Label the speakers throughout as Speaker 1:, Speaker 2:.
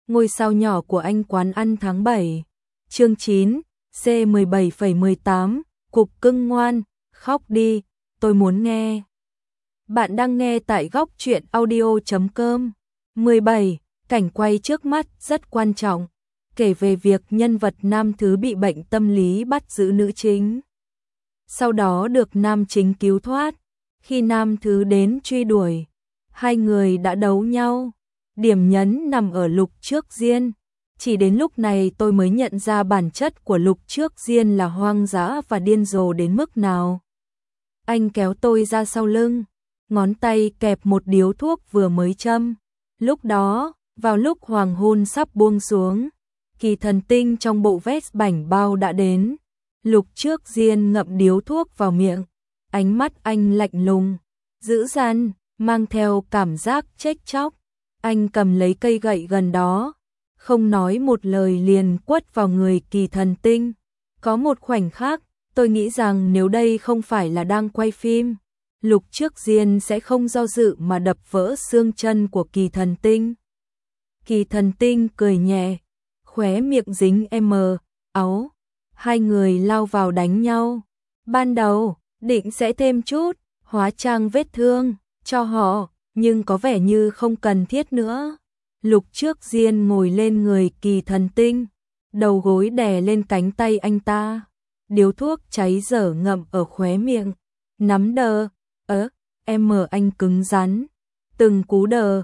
Speaker 1: Ngôi sao nhỏ của anh quán ăn tháng 7. Chương 9, C17,18, cục cưng ngoan, khóc đi, tôi muốn nghe. Bạn đang nghe tại góc truyện audio.com. 17. Cảnh quay trước mắt rất quan trọng, kể về việc nhân vật nam thứ bị bệnh tâm lý bắt giữ nữ chính. Sau đó được nam chính cứu thoát. Khi nam thứ đến truy đuổi, hai người đã đấu nhau. Điểm nhấn nằm ở Lục Trước Diên. Chỉ đến lúc này tôi mới nhận ra bản chất của Lục Trước Diên là hoang dã và điên rồ đến mức nào. Anh kéo tôi ra sau lưng, ngón tay kẹp một điếu thuốc vừa mới châm. Lúc đó, vào lúc hoàng hôn sắp buông xuống, Kỳ Thần Tinh trong bộ vest bảnh bao đã đến. Lục Trước Diên ngậm điếu thuốc vào miệng, ánh mắt anh lạnh lùng, dữ dằn, mang theo cảm giác trách chóc. Anh cầm lấy cây gậy gần đó, không nói một lời liền quất vào người Kỳ Thần Tinh. Có một khoảnh khắc, tôi nghĩ rằng nếu đây không phải là đang quay phim, Lục Trước Diên sẽ không do dự mà đập vỡ xương chân của Kỳ Thần Tinh. Kỳ Thần Tinh cười nhẹ, khóe miệng dính áo. Hai người lao vào đánh nhau. Ban đầu, định sẽ thêm chút hóa trang vết thương cho họ, nhưng có vẻ như không cần thiết nữa. Lục Trước Diên ngồi lên người Kỳ Thần Tinh, đầu gối đè lên cánh tay anh ta. Điếu thuốc cháy dở ngậm ở khóe miệng, nắm đờ, anh cứng rắn. Từng cú đờ,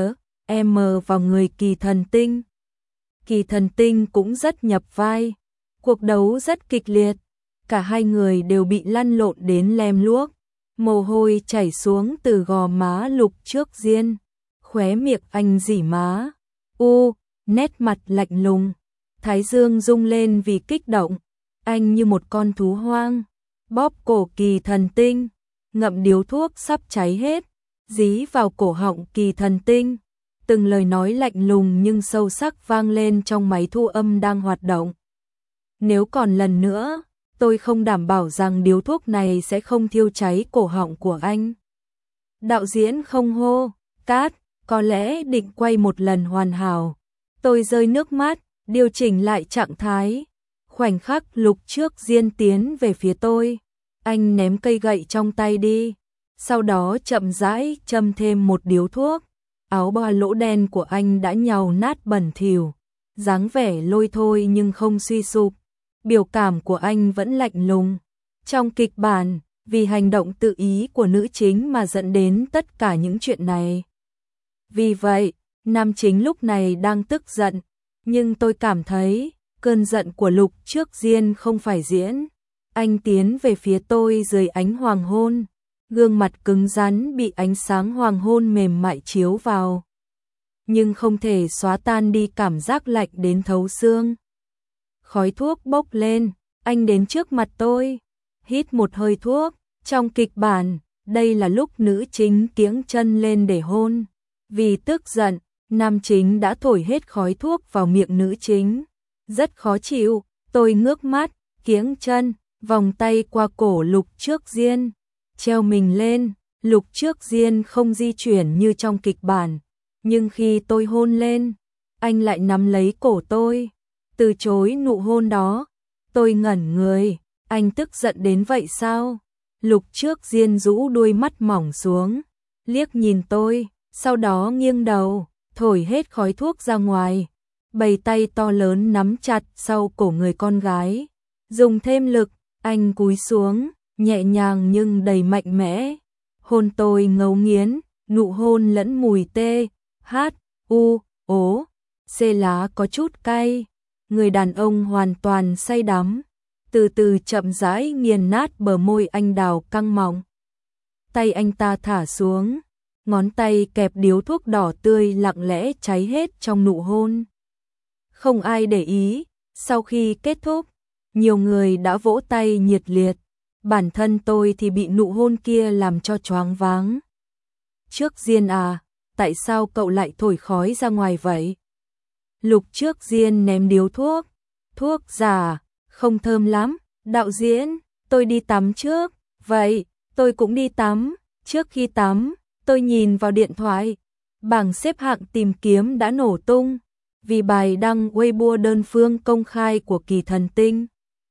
Speaker 1: vào người Kỳ Thần Tinh. Kỳ Thần Tinh cũng rất nhập vai. Cuộc đấu rất kịch liệt, cả hai người đều bị lăn lộn đến lem luốc. Mồ hôi chảy xuống từ gò má Lục Trước Diên, khóe miệng anh rỉ má. Nét mặt lạnh lùng, thái dương rung lên vì kích động. Anh như một con thú hoang, bóp cổ Kỳ Thần Tinh, ngậm điếu thuốc sắp cháy hết, dí vào cổ họng Kỳ Thần Tinh. Từng lời nói lạnh lùng nhưng sâu sắc vang lên trong máy thu âm đang hoạt động. Nếu còn lần nữa, tôi không đảm bảo rằng điếu thuốc này sẽ không thiêu cháy cổ họng của anh. Đạo diễn không hô, cát, có lẽ định quay một lần hoàn hảo. Tôi rơi nước mắt, điều chỉnh lại trạng thái. Khoảnh khắc Lục Trước Diên tiến về phía tôi, anh ném cây gậy trong tay đi, sau đó chậm rãi châm thêm một điếu thuốc. Áo ba lỗ đen của anh đã nhàu nát bẩn thỉu, dáng vẻ lôi thôi nhưng không suy sụp. Biểu cảm của anh vẫn lạnh lùng. Trong kịch bản, vì hành động tự ý của nữ chính mà dẫn đến tất cả những chuyện này. Vì vậy, nam chính lúc này đang tức giận, nhưng tôi cảm thấy cơn giận của Lục Trước Diên không phải diễn. Anh tiến về phía tôi dưới ánh hoàng hôn, gương mặt cứng rắn bị ánh sáng hoàng hôn mềm mại chiếu vào, nhưng không thể xóa tan đi cảm giác lạnh đến thấu xương. Khói thuốc bốc lên, anh đến trước mặt tôi, hít một hơi thuốc. Trong kịch bản, đây là lúc nữ chính kiễng chân lên để hôn. Vì tức giận, nam chính đã thổi hết khói thuốc vào miệng nữ chính. Rất khó chịu, tôi ngước mắt, kiễng chân, vòng tay qua cổ Lục Trước Diên, treo mình lên. Lục Trước Diên không di chuyển như trong kịch bản, nhưng khi tôi hôn lên, anh lại nắm lấy cổ tôi, từ chối nụ hôn đó. Tôi ngẩn người, anh tức giận đến vậy sao? Lục Trước Diên rũ đuôi mắt mỏng xuống, liếc nhìn tôi, sau đó nghiêng đầu, thổi hết khói thuốc ra ngoài, bày tay to lớn nắm chặt sau cổ người con gái. Dùng thêm lực, anh cúi xuống, nhẹ nhàng nhưng đầy mạnh mẽ, hôn tôi ngấu nghiến, nụ hôn lẫn mùi lá có chút cay. Người đàn ông hoàn toàn say đắm, từ từ chậm rãi nghiền nát bờ môi anh đào căng mọng. Tay anh ta thả xuống, ngón tay kẹp điếu thuốc đỏ tươi lặng lẽ cháy hết trong nụ hôn. Không ai để ý, sau khi kết thúc, nhiều người đã vỗ tay nhiệt liệt. Bản thân tôi thì bị nụ hôn kia làm cho choáng váng. Trước Diên à, tại sao cậu lại thổi khói ra ngoài vậy? Lục Trước Diên ném điếu thuốc. Thuốc giả, không thơm lắm. Đạo diễn, tôi đi tắm trước. Vậy, tôi cũng đi tắm. Trước khi tắm, tôi nhìn vào điện thoại. Bảng xếp hạng tìm kiếm đã nổ tung. Vì bài đăng Weibo đơn phương công khai của Kỳ Thần Tinh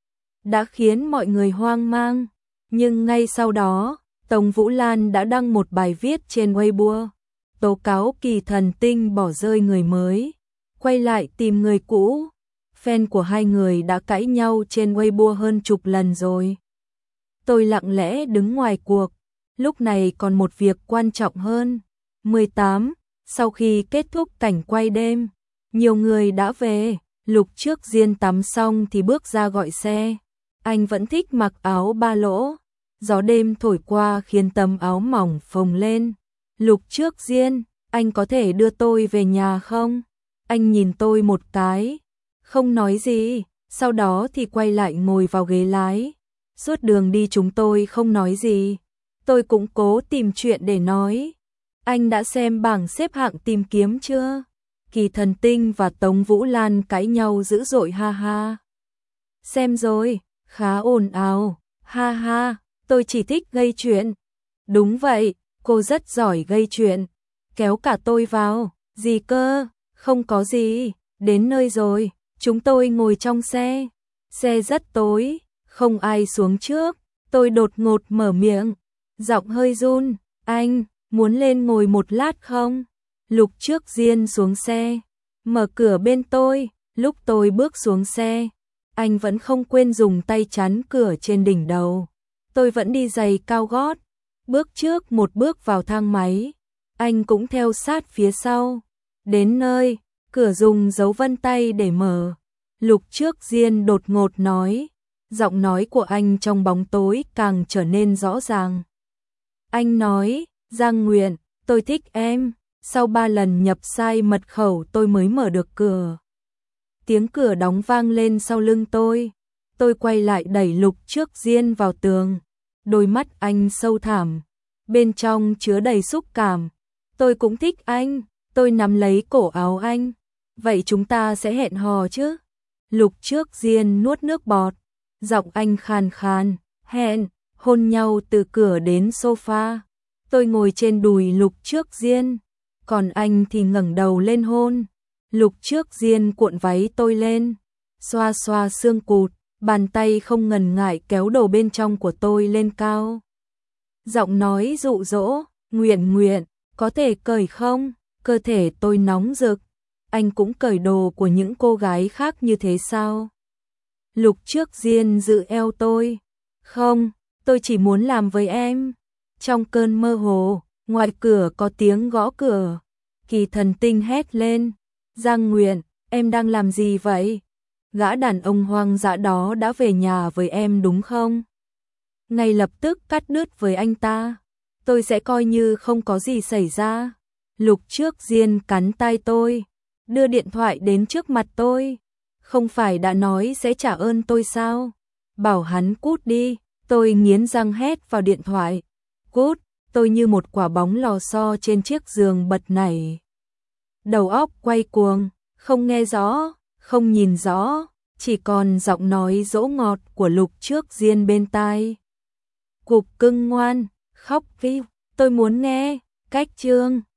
Speaker 1: đã khiến mọi người hoang mang, nhưng ngay sau đó, Tống Vũ Lan đã đăng một bài viết trên Weibo, tố cáo Kỳ Thần Tinh bỏ rơi người mới, quay lại tìm người cũ. Fan của hai người đã cãi nhau trên Weibo hơn chục lần rồi. Tôi lặng lẽ đứng ngoài cuộc, lúc này còn một việc quan trọng hơn. 18. Sau khi kết thúc cảnh quay đêm, nhiều người đã về, Lục Trước Diên tắm xong thì bước ra gọi xe. Anh vẫn thích mặc áo ba lỗ, gió đêm thổi qua khiến tấm áo mỏng phồng lên. Lục Trước Diên, anh có thể đưa tôi về nhà không? Anh nhìn tôi một cái, không nói gì, sau đó thì quay lại ngồi vào ghế lái. Suốt đường đi chúng tôi không nói gì, tôi cũng cố tìm chuyện để nói. Anh đã xem bảng xếp hạng tìm kiếm chưa? Kỳ Thần Tinh và Tống Vũ Lan cãi nhau dữ dội ha ha. Xem rồi, khá ồn ào, ha ha, tôi chỉ thích gây chuyện. Đúng vậy, cô rất giỏi gây chuyện. Kéo cả tôi vào, gì cơ, không có gì, đến nơi rồi, chúng tôi ngồi trong xe. Xe rất tối, không ai xuống trước, tôi đột ngột mở miệng, giọng hơi run, anh, muốn lên ngồi một lát không? Lục Trước Diên xuống xe, mở cửa bên tôi, lúc tôi bước xuống xe, anh vẫn không quên dùng tay chắn cửa trên đỉnh đầu. Tôi vẫn đi giày cao gót, bước trước một bước vào thang máy, anh cũng theo sát phía sau. Đến nơi, cửa dùng dấu vân tay để mở. Lục Trước Diên đột ngột nói, giọng nói của anh trong bóng tối càng trở nên rõ ràng. Anh nói, Giang Nguyện, tôi thích em. Sau 3 lần nhập sai mật khẩu tôi mới mở được cửa. Tiếng cửa đóng vang lên sau lưng tôi. Tôi quay lại đẩy Lục Trước Diên vào tường. Đôi mắt anh sâu thẳm, bên trong chứa đầy xúc cảm. Tôi cũng thích anh, tôi nắm lấy cổ áo anh. Vậy chúng ta sẽ hẹn hò chứ? Lục Trước Diên nuốt nước bọt, giọng anh khàn khàn, hẹn, hôn nhau từ cửa đến sofa. Tôi ngồi trên đùi Lục Trước Diên, còn anh thì ngẩng đầu lên hôn. Lục Trước Diên cuộn váy tôi lên, xoa xoa xương cụt, bàn tay không ngần ngại kéo đồ bên trong của tôi lên cao. Giọng nói dụ dỗ, Nguyện Nguyện, có thể cởi không? Cơ thể tôi nóng rực. Anh cũng cởi đồ của những cô gái khác như thế sao? Lục Trước Diên giữ eo tôi. Không, tôi chỉ muốn làm với em. Trong cơn mơ hồ, ngoài cửa có tiếng gõ cửa. Kỳ Thần Tinh hét lên. Giang Nguyện, em đang làm gì vậy? Gã đàn ông hoang dã đó đã về nhà với em đúng không? Ngay lập tức cắt đứt với anh ta. Tôi sẽ coi như không có gì xảy ra. Lục Trước Diên cắn tai tôi, đưa điện thoại đến trước mặt tôi. Không phải đã nói sẽ trả ơn tôi sao? Bảo hắn cút đi. Tôi nghiến răng hét vào điện thoại. Cút, tôi như một quả bóng lò xo trên chiếc giường bật nảy. Đầu óc quay cuồng, không nghe rõ, không nhìn rõ, chỉ còn giọng nói dỗ ngọt của Lục Trước Diên bên tai. Cục cưng ngoan, khóc đi, tôi muốn nghe, cách chương.